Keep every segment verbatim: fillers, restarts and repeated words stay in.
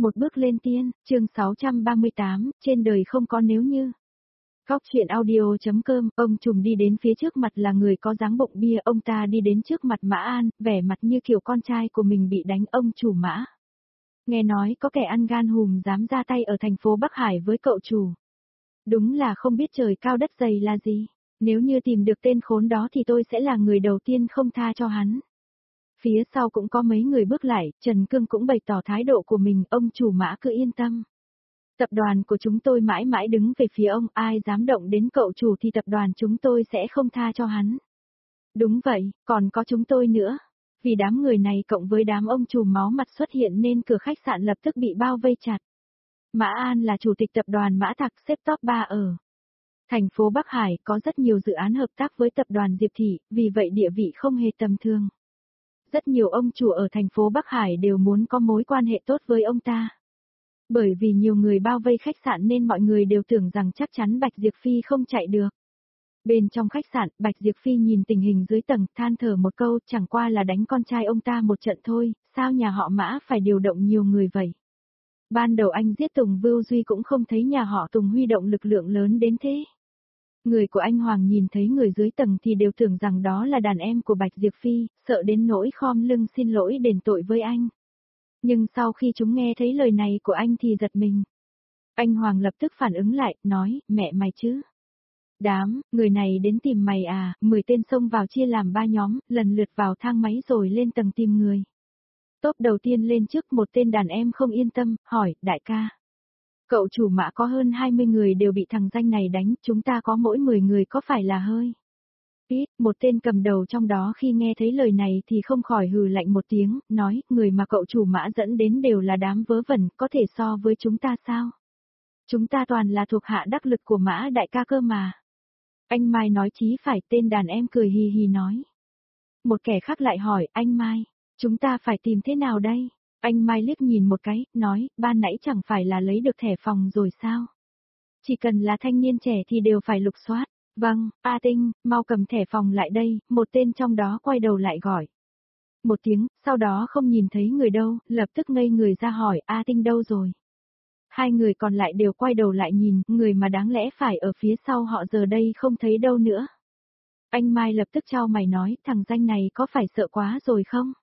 Một bước lên tiên, chương sáu trăm ba mươi tám, trên đời không có nếu như. Góc chuyện audio.com, ông trùm đi đến phía trước mặt là người có dáng bụng bia, ông ta đi đến trước mặt Mã An, vẻ mặt như kiểu con trai của mình bị đánh. Ông chủ Mã. Nghe nói có kẻ ăn gan hùm dám ra tay ở thành phố Bắc Hải với cậu chủ. Đúng là không biết trời cao đất dày là gì. Nếu như tìm được tên khốn đó thì tôi sẽ là người đầu tiên không tha cho hắn. Phía sau cũng có mấy người bước lại, Trần Cương cũng bày tỏ thái độ của mình, ông chủ Mã cứ yên tâm. Tập đoàn của chúng tôi mãi mãi đứng về phía ông, ai dám động đến cậu chủ thì tập đoàn chúng tôi sẽ không tha cho hắn. Đúng vậy, còn có chúng tôi nữa. Vì đám người này cộng với đám ông chủ máu mặt xuất hiện nên cửa khách sạn lập tức bị bao vây chặt. Mã An là chủ tịch tập đoàn Mã Thạc, xếp top ba ở thành phố Bắc Hải, có rất nhiều dự án hợp tác với tập đoàn Diệp Thị, vì vậy địa vị không hề tầm thường. Rất nhiều ông chủ ở thành phố Bắc Hải đều muốn có mối quan hệ tốt với ông ta. Bởi vì nhiều người bao vây khách sạn nên mọi người đều tưởng rằng chắc chắn Bạch Diệp Phi không chạy được. Bên trong khách sạn, Bạch Diệp Phi nhìn tình hình dưới tầng, than thở một câu, chẳng qua là đánh con trai ông ta một trận thôi, sao nhà họ Mã phải điều động nhiều người vậy? Ban đầu anh giết Tùng Vưu Duy cũng không thấy nhà họ Tùng huy động lực lượng lớn đến thế. Người của anh Hoàng nhìn thấy người dưới tầng thì đều tưởng rằng đó là đàn em của Bạch Diệp Phi, sợ đến nỗi khom lưng xin lỗi đền tội với anh. Nhưng sau khi chúng nghe thấy lời này của anh thì giật mình. Anh Hoàng lập tức phản ứng lại, nói, mẹ mày chứ. Đám, người này đến tìm mày à, mười tên xông vào chia làm ba nhóm, lần lượt vào thang máy rồi lên tầng tìm người. Tốp đầu tiên lên trước, một tên đàn em không yên tâm, hỏi, đại ca. Cậu chủ Mã có hơn hai mươi người đều bị thằng danh này đánh, chúng ta có mỗi mười người có phải là hơi? Ít, một tên cầm đầu trong đó khi nghe thấy lời này thì không khỏi hừ lạnh một tiếng, nói, người mà cậu chủ Mã dẫn đến đều là đám vớ vẩn, có thể so với chúng ta sao? Chúng ta toàn là thuộc hạ đắc lực của Mã đại ca cơ mà. Anh Mai nói chí phải, tên đàn em cười hì hì nói. Một kẻ khác lại hỏi, anh Mai, chúng ta phải tìm thế nào đây? Anh Mai liếc nhìn một cái, nói, ban nãy chẳng phải là lấy được thẻ phòng rồi sao? Chỉ cần là thanh niên trẻ thì đều phải lục soát. Vâng, A Tinh, mau cầm thẻ phòng lại đây, một tên trong đó quay đầu lại gọi. Một tiếng, sau đó không nhìn thấy người đâu, lập tức ngây người ra hỏi, A Tinh đâu rồi? Hai người còn lại đều quay đầu lại nhìn, người mà đáng lẽ phải ở phía sau họ giờ đây không thấy đâu nữa. Anh Mai lập tức chau mày nói, thằng danh này có phải sợ quá rồi không?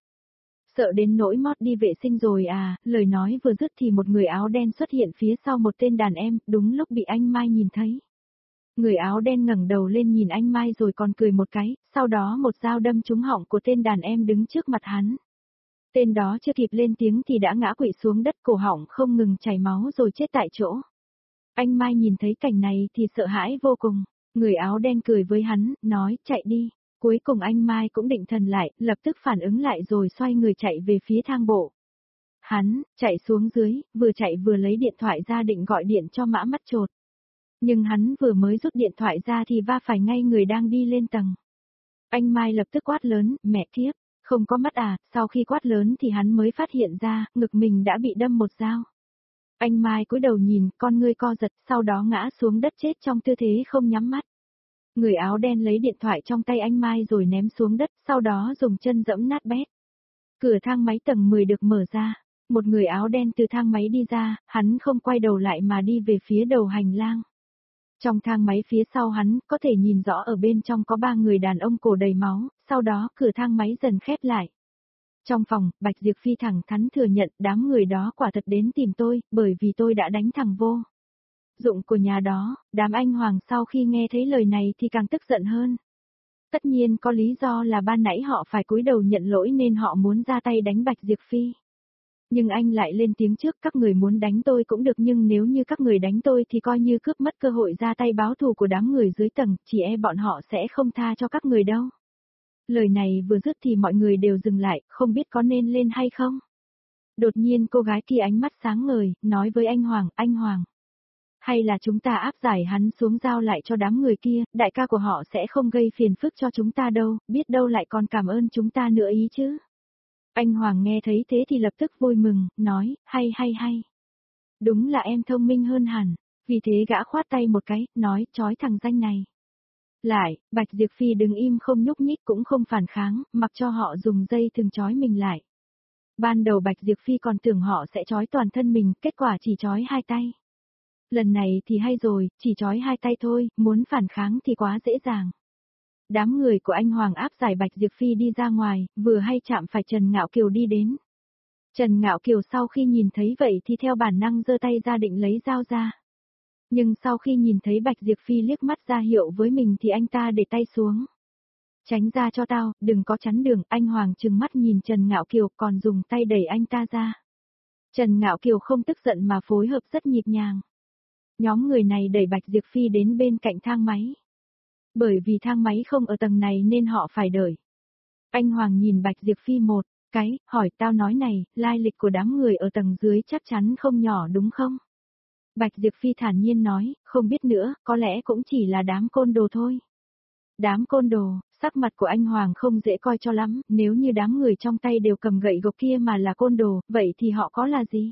Sợ đến nỗi mót đi vệ sinh rồi à, lời nói vừa dứt thì một người áo đen xuất hiện phía sau một tên đàn em, đúng lúc bị anh Mai nhìn thấy. Người áo đen ngẩng đầu lên nhìn anh Mai rồi còn cười một cái, sau đó một dao đâm trúng họng của tên đàn em đứng trước mặt hắn. Tên đó chưa kịp lên tiếng thì đã ngã quỵ xuống đất, cổ họng không ngừng chảy máu rồi chết tại chỗ. Anh Mai nhìn thấy cảnh này thì sợ hãi vô cùng, người áo đen cười với hắn, nói, chạy đi. Cuối cùng anh Mai cũng định thần lại, lập tức phản ứng lại rồi xoay người chạy về phía thang bộ. Hắn, chạy xuống dưới, vừa chạy vừa lấy điện thoại ra định gọi điện cho Mã Mắt Chột. Nhưng hắn vừa mới rút điện thoại ra thì va phải ngay người đang đi lên tầng. Anh Mai lập tức quát lớn, mẹ kiếp, không có mắt à, sau khi quát lớn thì hắn mới phát hiện ra, ngực mình đã bị đâm một dao. Anh Mai cúi đầu nhìn, con ngươi co giật, sau đó ngã xuống đất chết trong tư thế không nhắm mắt. Người áo đen lấy điện thoại trong tay anh Mai rồi ném xuống đất, sau đó dùng chân dẫm nát bét. Cửa thang máy tầng mười được mở ra, một người áo đen từ thang máy đi ra, hắn không quay đầu lại mà đi về phía đầu hành lang. Trong thang máy phía sau hắn, có thể nhìn rõ ở bên trong có ba người đàn ông cổ đầy máu, sau đó cửa thang máy dần khép lại. Trong phòng, Bạch Diệp Phi thẳng thắn thừa nhận đám người đó quả thật đến tìm tôi, bởi vì tôi đã đánh thằng vô dụng của nhà đó. Đám anh Hoàng sau khi nghe thấy lời này thì càng tức giận hơn. Tất nhiên có lý do là ban nãy họ phải cúi đầu nhận lỗi nên họ muốn ra tay đánh Bạch Diệp Phi. Nhưng anh lại lên tiếng trước, các người muốn đánh tôi cũng được nhưng nếu như các người đánh tôi thì coi như cướp mất cơ hội ra tay báo thù của đám người dưới tầng, chỉ e bọn họ sẽ không tha cho các người đâu. Lời này vừa dứt thì mọi người đều dừng lại, không biết có nên lên hay không. Đột nhiên cô gái kia ánh mắt sáng ngời, nói với anh Hoàng, anh Hoàng. Hay là chúng ta áp giải hắn xuống giao lại cho đám người kia, đại ca của họ sẽ không gây phiền phức cho chúng ta đâu, biết đâu lại còn cảm ơn chúng ta nữa ý chứ. Anh Hoàng nghe thấy thế thì lập tức vui mừng, nói, hay hay hay. Đúng là em thông minh hơn hẳn, vì thế gã khoát tay một cái, nói, trói thằng danh này. Lại, Bạch Diệp Phi đứng im không nhúc nhích cũng không phản kháng, mặc cho họ dùng dây thừng trói mình lại. Ban đầu Bạch Diệp Phi còn tưởng họ sẽ trói toàn thân mình, kết quả chỉ trói hai tay. Lần này thì hay rồi, chỉ trói hai tay thôi, muốn phản kháng thì quá dễ dàng. Đám người của anh Hoàng áp giải Bạch Diệp Phi đi ra ngoài, vừa hay chạm phải Trần Ngạo Kiều đi đến. Trần Ngạo Kiều sau khi nhìn thấy vậy thì theo bản năng giơ tay ra định lấy dao ra. Nhưng sau khi nhìn thấy Bạch Diệp Phi liếc mắt ra hiệu với mình thì anh ta để tay xuống. Tránh ra cho tao, đừng có chắn đường, anh Hoàng trừng mắt nhìn Trần Ngạo Kiều còn dùng tay đẩy anh ta ra. Trần Ngạo Kiều không tức giận mà phối hợp rất nhịp nhàng. Nhóm người này đẩy Bạch Diệp Phi đến bên cạnh thang máy. Bởi vì thang máy không ở tầng này nên họ phải đợi. Anh Hoàng nhìn Bạch Diệp Phi một cái, hỏi tao nói này, lai lịch của đám người ở tầng dưới chắc chắn không nhỏ đúng không? Bạch Diệp Phi thản nhiên nói, không biết nữa, có lẽ cũng chỉ là đám côn đồ thôi. Đám côn đồ, sắc mặt của anh Hoàng không dễ coi cho lắm, nếu như đám người trong tay đều cầm gậy gộc kia mà là côn đồ, vậy thì họ có là gì?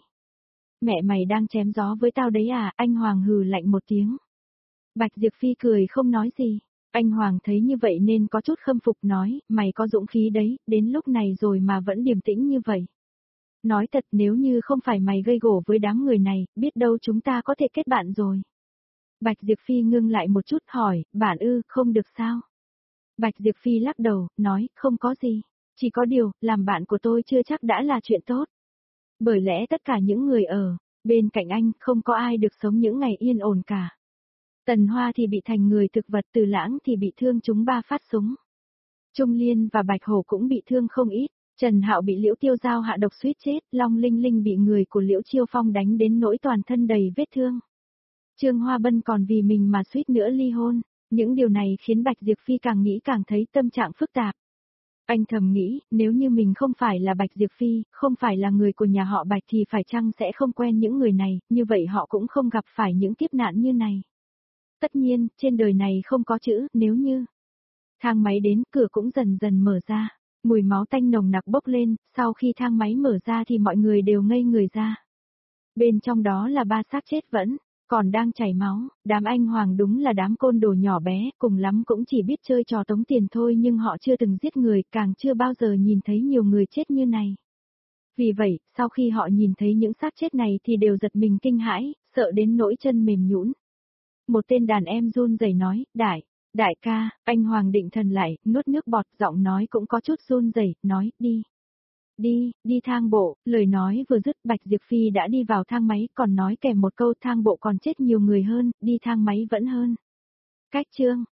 Mẹ mày đang chém gió với tao đấy à, anh Hoàng hừ lạnh một tiếng. Bạch Diệp Phi cười không nói gì. Anh Hoàng thấy như vậy nên có chút khâm phục nói, mày có dũng khí đấy, đến lúc này rồi mà vẫn điềm tĩnh như vậy. Nói thật nếu như không phải mày gây gổ với đám người này, biết đâu chúng ta có thể kết bạn rồi. Bạch Diệp Phi ngưng lại một chút hỏi, bạn ư, không được sao? Bạch Diệp Phi lắc đầu, nói, không có gì. Chỉ có điều, làm bạn của tôi chưa chắc đã là chuyện tốt. Bởi lẽ tất cả những người ở bên cạnh anh không có ai được sống những ngày yên ổn cả. Tần Hoa thì bị thành người thực vật, Từ Lãng thì bị thương trúng ba phát súng. Trung Liên và Bạch Hổ cũng bị thương không ít, Trần Hạo bị Liễu Tiêu Giao hạ độc suýt chết, Long Linh Linh bị người của Liễu Chiêu Phong đánh đến nỗi toàn thân đầy vết thương. Trương Hoa Bân còn vì mình mà suýt nữa ly hôn, những điều này khiến Bạch Diệp Phi càng nghĩ càng thấy tâm trạng phức tạp. Anh thầm nghĩ, nếu như mình không phải là Bạch Diệp Phi, không phải là người của nhà họ Bạch thì phải chăng sẽ không quen những người này, như vậy họ cũng không gặp phải những kiếp nạn như này. Tất nhiên, trên đời này không có chữ, nếu như. Thang máy đến, cửa cũng dần dần mở ra. Mùi máu tanh nồng nặc bốc lên, sau khi thang máy mở ra thì mọi người đều ngây người ra. Bên trong đó là ba xác chết vẫn, còn đang chảy máu, đám anh Hoàng đúng là đám côn đồ nhỏ bé, cùng lắm cũng chỉ biết chơi trò tống tiền thôi nhưng họ chưa từng giết người, càng chưa bao giờ nhìn thấy nhiều người chết như này. Vì vậy, sau khi họ nhìn thấy những xác chết này thì đều giật mình kinh hãi, sợ đến nỗi chân mềm nhũn. Một tên đàn em run rẩy nói, đại, đại ca, anh Hoàng định thần lại, nuốt nước bọt, giọng nói cũng có chút run rẩy, nói, đi. Đi, đi thang bộ, lời nói vừa dứt Bạch Diệp Phi đã đi vào thang máy còn nói kèm một câu thang bộ còn chết nhiều người hơn, đi thang máy vẫn hơn. Cách chương.